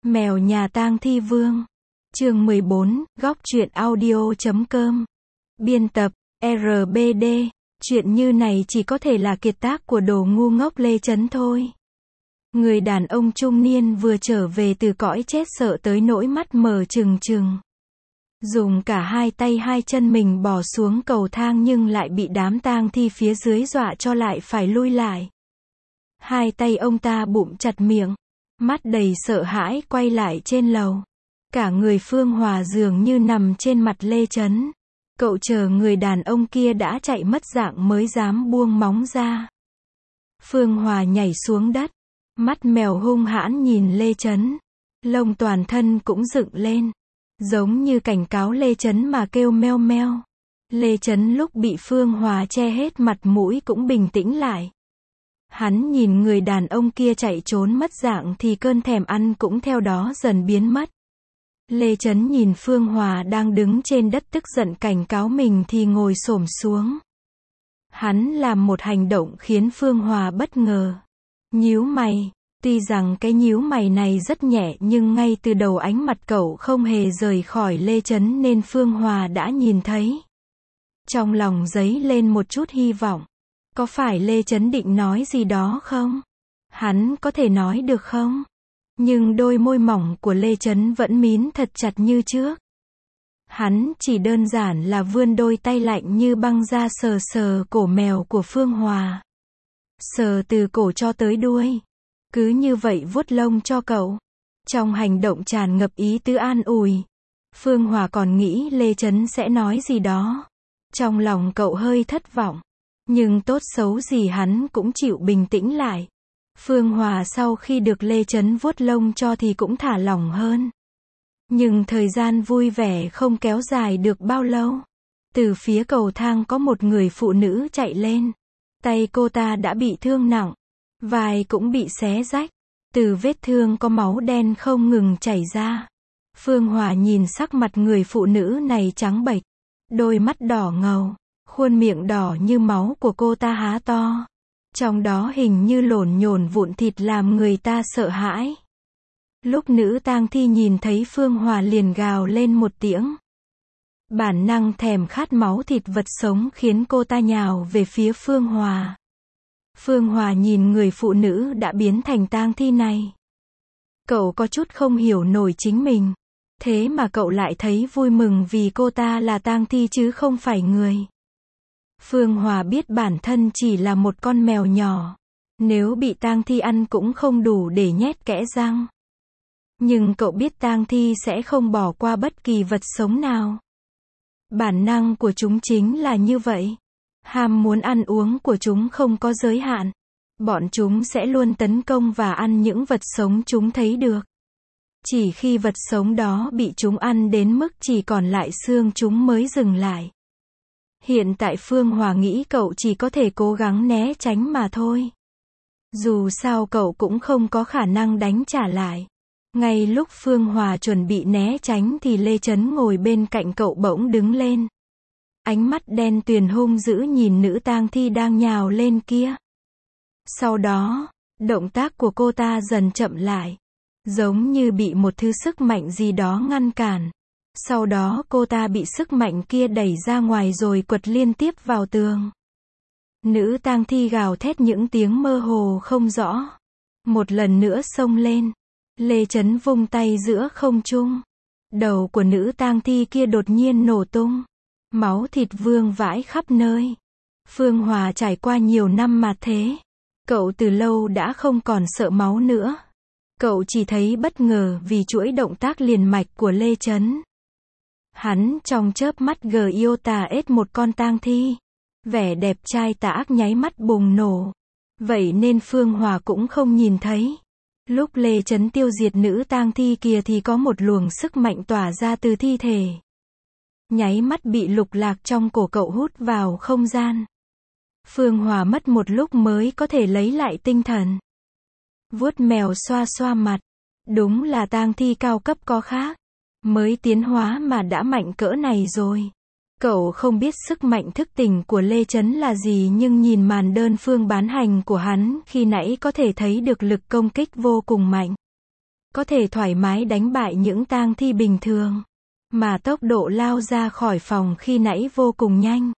Mèo nhà tang thi vương. Chương 14, góc truyện audio.com. Biên tập, RBD. Chuyện như này chỉ có thể là kiệt tác của đồ ngu ngốc Lê Chấn thôi. Người đàn ông trung niên vừa trở về từ cõi chết sợ tới nỗi mắt mở trừng trừng. Dùng cả hai tay hai chân mình bò xuống cầu thang nhưng lại bị đám tang thi phía dưới dọa cho lại phải lui lại. Hai tay ông ta bụm chặt miệng, mắt đầy sợ hãi quay lại trên lầu. Cả người Phương Hòa dường như nằm trên mặt Lê Chấn. Cậu chờ người đàn ông kia đã chạy mất dạng mới dám buông móng ra. Phương Hòa nhảy xuống đất, mắt mèo hung hãn nhìn Lê Chấn. Lông toàn thân cũng dựng lên, giống như cảnh cáo Lê Chấn mà kêu meo meo. Lê Chấn lúc bị Phương Hòa che hết mặt mũi cũng bình tĩnh lại. Hắn nhìn người đàn ông kia chạy trốn mất dạng thì cơn thèm ăn cũng theo đó dần biến mất. Lê Chấn nhìn Phương Hòa đang đứng trên đất tức giận cảnh cáo mình thì ngồi xổm xuống. Hắn làm một hành động khiến Phương Hòa bất ngờ. Nhíu mày. Tuy rằng cái nhíu mày này rất nhẹ nhưng ngay từ đầu ánh mặt cậu không hề rời khỏi Lê Chấn nên Phương Hòa đã nhìn thấy. Trong lòng dấy lên một chút hy vọng. Có phải Lê Chấn định nói gì đó không? Hắn có thể nói được không? Nhưng đôi môi mỏng của Lê Chấn vẫn mím thật chặt như trước. Hắn chỉ đơn giản là vươn đôi tay lạnh như băng ra sờ sờ cổ mèo của Phương Hòa. Sờ từ cổ cho tới đuôi. Cứ như vậy vuốt lông cho cậu. Trong hành động tràn ngập ý tứ an ủi. Phương Hòa còn nghĩ Lê Chấn sẽ nói gì đó. Trong lòng cậu hơi thất vọng. Nhưng tốt xấu gì hắn cũng chịu bình tĩnh lại. Phương Hòa sau khi được Lê Chấn vuốt lông cho thì cũng thả lỏng hơn. Nhưng thời gian vui vẻ không kéo dài được bao lâu. Từ phía cầu thang có một người phụ nữ chạy lên. Tay cô ta đã bị thương nặng. Vai cũng bị xé rách. Từ vết thương có máu đen không ngừng chảy ra. Phương Hòa nhìn sắc mặt người phụ nữ này trắng bệch. Đôi mắt đỏ ngầu. Khuôn miệng đỏ như máu của cô ta há to. Trong đó hình như lổn nhổn vụn thịt làm người ta sợ hãi. Lúc nữ tang thi nhìn thấy Phương Hòa liền gào lên một tiếng. Bản năng thèm khát máu thịt vật sống khiến cô ta nhào về phía Phương Hòa. Phương Hòa nhìn người phụ nữ đã biến thành tang thi này. Cậu có chút không hiểu nổi chính mình. Thế mà cậu lại thấy vui mừng vì cô ta là tang thi chứ không phải người. Phương Hòa biết bản thân chỉ là một con mèo nhỏ. Nếu bị tang thi ăn cũng không đủ để nhét kẽ răng. Nhưng cậu biết tang thi sẽ không bỏ qua bất kỳ vật sống nào. Bản năng của chúng chính là như vậy. Ham muốn ăn uống của chúng không có giới hạn. Bọn chúng sẽ luôn tấn công và ăn những vật sống chúng thấy được. Chỉ khi vật sống đó bị chúng ăn đến mức chỉ còn lại xương chúng mới dừng lại. Hiện tại Phương Hòa nghĩ cậu chỉ có thể cố gắng né tránh mà thôi. Dù sao cậu cũng không có khả năng đánh trả lại. Ngay lúc Phương Hòa chuẩn bị né tránh thì Lê Chấn ngồi bên cạnh cậu bỗng đứng lên. Ánh mắt đen tuyền hung dữ nhìn nữ tang thi đang nhào lên kia. Sau đó, động tác của cô ta dần chậm lại. Giống như bị một thứ sức mạnh gì đó ngăn cản. Sau đó cô ta bị sức mạnh kia đẩy ra ngoài rồi quật liên tiếp vào tường. Nữ tang thi gào thét những tiếng mơ hồ không rõ. Một lần nữa xông lên. Lê Chấn vung tay giữa không trung. Đầu của nữ tang thi kia đột nhiên nổ tung. Máu thịt vương vãi khắp nơi. Phương Hòa trải qua nhiều năm mà thế. Cậu từ lâu đã không còn sợ máu nữa. Cậu chỉ thấy bất ngờ vì chuỗi động tác liền mạch của Lê Chấn. Hắn trong chớp mắt Giota ết một con tang thi. Vẻ đẹp trai tà ác nháy mắt bùng nổ. Vậy nên Phương Hòa cũng không nhìn thấy. Lúc Lê Chấn tiêu diệt nữ tang thi kia thì có một luồng sức mạnh tỏa ra từ thi thể. Nháy mắt bị lục lạc trong cổ cậu hút vào không gian. Phương Hòa mất một lúc mới có thể lấy lại tinh thần. Vuốt mèo xoa xoa mặt. Đúng là tang thi cao cấp có khác. Mới tiến hóa mà đã mạnh cỡ này rồi. Cậu không biết sức mạnh thức tỉnh của Lê Chấn là gì nhưng nhìn màn đơn phương bán hành của hắn khi nãy có thể thấy được lực công kích vô cùng mạnh. có thể thoải mái đánh bại những tang thi bình thường. Mà tốc độ lao ra khỏi phòng khi nãy vô cùng nhanh.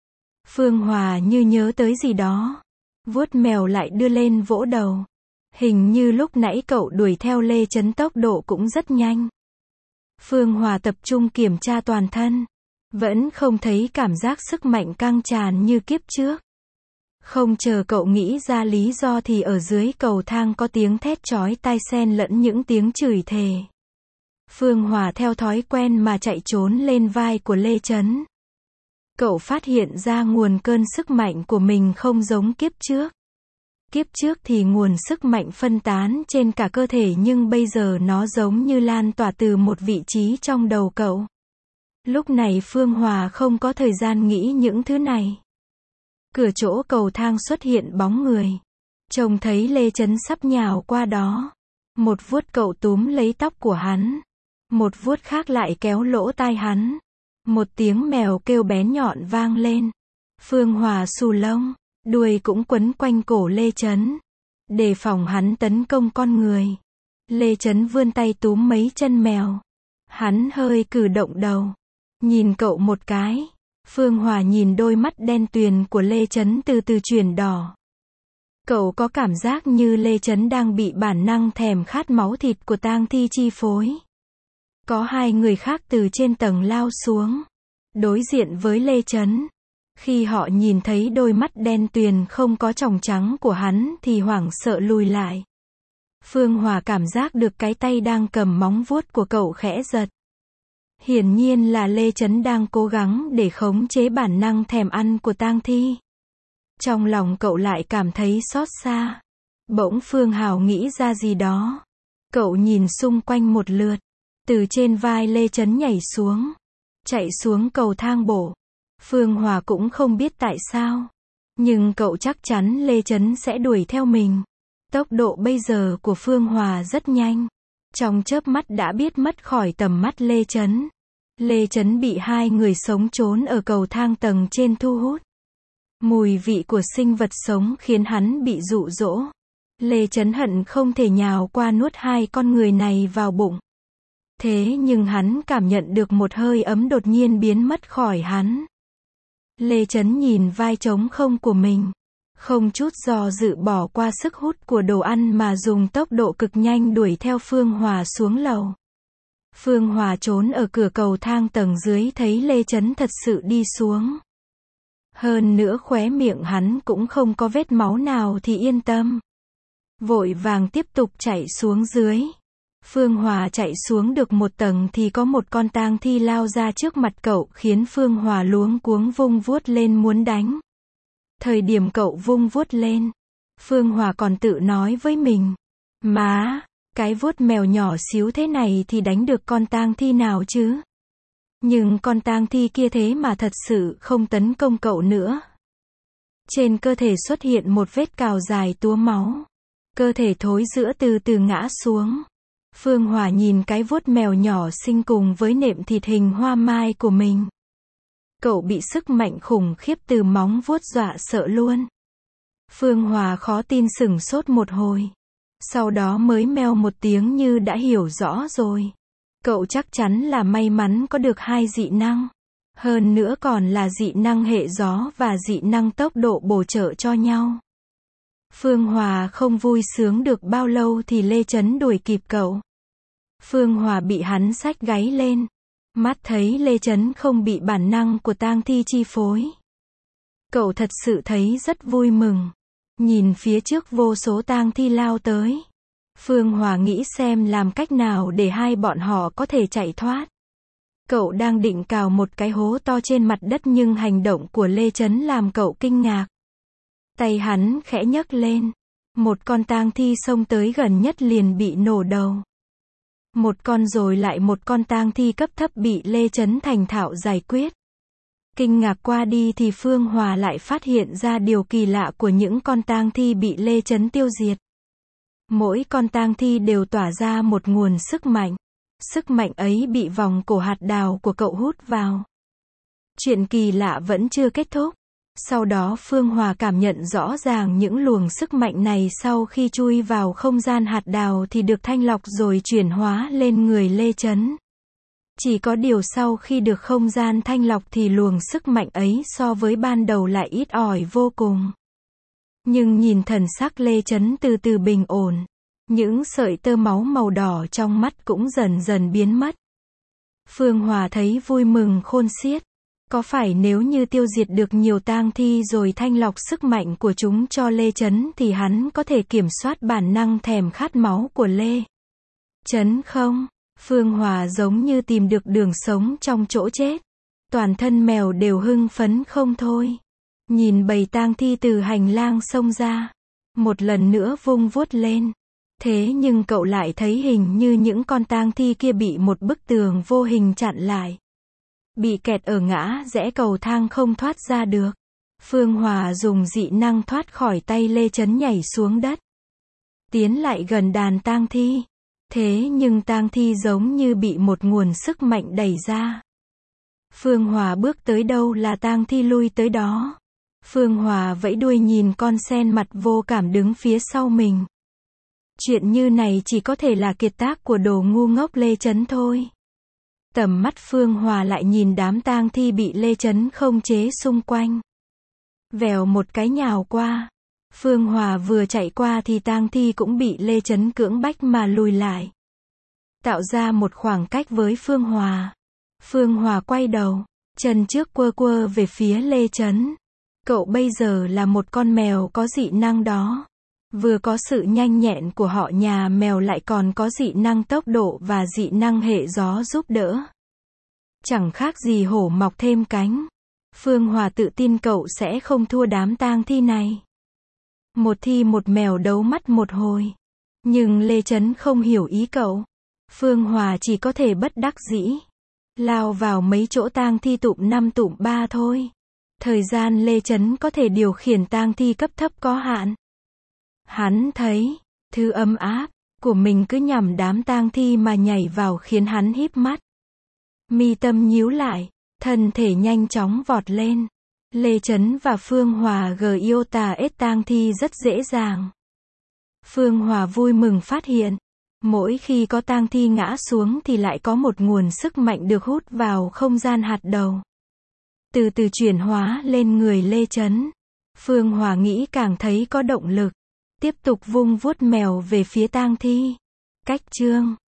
Phương Hòa như nhớ tới gì đó. Vuốt mèo lại đưa lên vỗ đầu. Hình như lúc nãy cậu đuổi theo Lê Chấn tốc độ cũng rất nhanh. Phương Hòa tập trung kiểm tra toàn thân. Vẫn không thấy cảm giác sức mạnh căng tràn như kiếp trước. Không chờ cậu nghĩ ra lý do thì ở dưới cầu thang có tiếng thét chói tai xen lẫn những tiếng chửi thề. Phương Hòa theo thói quen mà chạy trốn lên vai của Lê Chấn. Cậu phát hiện ra nguồn cơn sức mạnh của mình không giống kiếp trước. Kiếp trước thì nguồn sức mạnh phân tán trên cả cơ thể nhưng bây giờ nó giống như lan tỏa từ một vị trí trong đầu cậu. Lúc này Phương Hòa không có thời gian nghĩ những thứ này. Cửa chỗ cầu thang xuất hiện bóng người. Trông thấy Lê Chấn sắp nhào qua đó. Một vuốt cậu túm lấy tóc của hắn. Một vuốt khác lại kéo lỗ tai hắn. Một tiếng mèo kêu bén nhọn vang lên. Phương Hòa xù lông, đuôi cũng quấn quanh cổ Lê Chấn. Đề phòng hắn tấn công con người. Lê Chấn vươn tay túm mấy chân mèo. Hắn hơi cử động đầu. Nhìn cậu một cái. Phương Hòa nhìn đôi mắt đen tuyền của Lê Chấn từ từ chuyển đỏ. Cậu có cảm giác như Lê Chấn đang bị bản năng thèm khát máu thịt của tang thi chi phối. Có hai người khác từ trên tầng lao xuống. Đối diện với Lê Chấn. Khi họ nhìn thấy đôi mắt đen tuyền không có tròng trắng của hắn thì hoảng sợ lùi lại. Phương Hòa cảm giác được cái tay đang cầm móng vuốt của cậu khẽ giật. Hiển nhiên là Lê Chấn đang cố gắng để khống chế bản năng thèm ăn của tang thi. Trong lòng cậu lại cảm thấy xót xa. Bỗng Phương Hào nghĩ ra gì đó. Cậu nhìn xung quanh một lượt. Từ trên vai Lê Chấn nhảy xuống. Chạy xuống cầu thang bộ. Phương Hòa cũng không biết tại sao. Nhưng cậu chắc chắn Lê Chấn sẽ đuổi theo mình. Tốc độ bây giờ của Phương Hòa rất nhanh. Trong chớp mắt đã biết mất khỏi tầm mắt Lê Chấn. Lê Chấn bị hai người sống trốn ở cầu thang tầng trên thu hút. Mùi vị của sinh vật sống khiến hắn bị dụ dỗ. Lê Chấn hận không thể nhào qua nuốt hai con người này vào bụng. Thế nhưng hắn cảm nhận được một hơi ấm đột nhiên biến mất khỏi hắn. Lê Chấn nhìn vai trống không của mình. Không chút do dự bỏ qua sức hút của đồ ăn mà dùng tốc độ cực nhanh đuổi theo Phương Hòa xuống lầu. Phương Hòa trốn ở cửa cầu thang tầng dưới thấy Lê Chấn thật sự đi xuống. Hơn nữa khóe miệng hắn cũng không có vết máu nào thì yên tâm. Vội vàng tiếp tục chạy xuống dưới. Phương Hòa chạy xuống được một tầng thì có một con tang thi lao ra trước mặt cậu khiến Phương Hòa luống cuống vung vuốt lên muốn đánh. Thời điểm cậu vung vuốt lên, Phương Hòa còn tự nói với mình. Má, cái vuốt mèo nhỏ xíu thế này thì đánh được con tang thi nào chứ? Nhưng con tang thi kia thế mà thật sự không tấn công cậu nữa. Trên cơ thể xuất hiện một vết cào dài túa máu. Cơ thể thối rữa từ từ ngã xuống. Phương Hòa nhìn cái vuốt mèo nhỏ xinh cùng với nệm thịt hình hoa mai của mình. Cậu bị sức mạnh khủng khiếp từ móng vuốt dọa sợ luôn. Phương Hòa khó tin sửng sốt một hồi. Sau đó mới meo một tiếng như đã hiểu rõ rồi. Cậu chắc chắn là may mắn có được hai dị năng. Hơn nữa còn là dị năng hệ gió và dị năng tốc độ bổ trợ cho nhau. Phương Hòa không vui sướng được bao lâu thì Lê Chấn đuổi kịp cậu. Phương Hòa bị hắn xách gáy lên. Mắt thấy Lê Chấn không bị bản năng của tang thi chi phối. Cậu thật sự thấy rất vui mừng. Nhìn phía trước vô số tang thi lao tới. Phương Hòa nghĩ xem làm cách nào để hai bọn họ có thể chạy thoát. Cậu đang định cào một cái hố to trên mặt đất nhưng hành động của Lê Chấn làm cậu kinh ngạc. Tay hắn khẽ nhấc lên. Một con tang thi xông tới gần nhất liền bị nổ đầu. Một con rồi lại một con tang thi cấp thấp bị Lê Chấn thành thạo giải quyết. Kinh ngạc qua đi thì Phương Hòa lại phát hiện ra điều kỳ lạ của những con tang thi bị Lê Chấn tiêu diệt. Mỗi con tang thi đều tỏa ra một nguồn sức mạnh. Sức mạnh ấy bị vòng cổ hạt đào của cậu hút vào. Chuyện kỳ lạ vẫn chưa kết thúc. Sau đó Phương Hòa cảm nhận rõ ràng những luồng sức mạnh này sau khi chui vào không gian hạt đào thì được thanh lọc rồi chuyển hóa lên người Lê Chấn. Chỉ có điều sau khi được không gian thanh lọc thì luồng sức mạnh ấy so với ban đầu lại ít ỏi vô cùng. Nhưng nhìn thần sắc Lê Chấn từ từ bình ổn, những sợi tơ máu màu đỏ trong mắt cũng dần dần biến mất. Phương Hòa thấy vui mừng khôn xiết. Có phải nếu như tiêu diệt được nhiều tang thi rồi thanh lọc sức mạnh của chúng cho Lê Chấn thì hắn có thể kiểm soát bản năng thèm khát máu của Lê Chấn không? Phương Hòa giống như tìm được đường sống trong chỗ chết. Toàn thân mèo đều hưng phấn không thôi. Nhìn bầy tang thi từ hành lang xông ra. Một lần nữa vung vuốt lên. Thế nhưng cậu lại thấy hình như những con tang thi kia bị một bức tường vô hình chặn lại. Bị kẹt ở ngã rẽ cầu thang không thoát ra được. Phương Hòa dùng dị năng thoát khỏi tay Lê Chấn nhảy xuống đất. Tiến lại gần đàn tang thi. Thế nhưng tang thi giống như bị một nguồn sức mạnh đẩy ra. Phương Hòa bước tới đâu là tang thi lui tới đó. Phương Hòa vẫy đuôi nhìn con sen mặt vô cảm đứng phía sau mình. Chuyện như này chỉ có thể là kiệt tác của đồ ngu ngốc Lê Chấn thôi. Tầm mắt Phương Hòa lại nhìn đám tang thi bị Lê Chấn không chế xung quanh. Vèo một cái nhào qua. Phương Hòa vừa chạy qua thì tang thi cũng bị Lê Chấn cưỡng bách mà lùi lại. Tạo ra một khoảng cách với Phương Hòa. Phương Hòa quay đầu, chân trước quơ quơ về phía Lê Chấn. Cậu bây giờ là một con mèo có dị năng đó. Vừa có sự nhanh nhẹn của họ nhà mèo lại còn có dị năng tốc độ và dị năng hệ gió giúp đỡ. Chẳng khác gì hổ mọc thêm cánh. Phương Hòa tự tin cậu sẽ không thua đám tang thi này. Một thi một mèo đấu mắt một hồi. Nhưng Lê Chấn không hiểu ý cậu. Phương Hòa chỉ có thể bất đắc dĩ. Lao vào mấy chỗ tang thi tụm 5 tụm 3 thôi. Thời gian Lê Chấn có thể điều khiển tang thi cấp thấp có hạn. Hắn thấy, thứ ấm áp của mình cứ nhằm đám tang thi mà nhảy vào khiến hắn híp mắt. Mi tâm nhíu lại, thân thể nhanh chóng vọt lên. Lê Chấn và Phương Hòa Giota tang thi rất dễ dàng. Phương Hòa vui mừng phát hiện, mỗi khi có tang thi ngã xuống thì lại có một nguồn sức mạnh được hút vào không gian hạt đầu. Từ từ chuyển hóa lên người Lê Chấn. Phương Hòa nghĩ càng thấy có động lực. Tiếp tục vung vuốt mèo về phía tang thi. Cách chương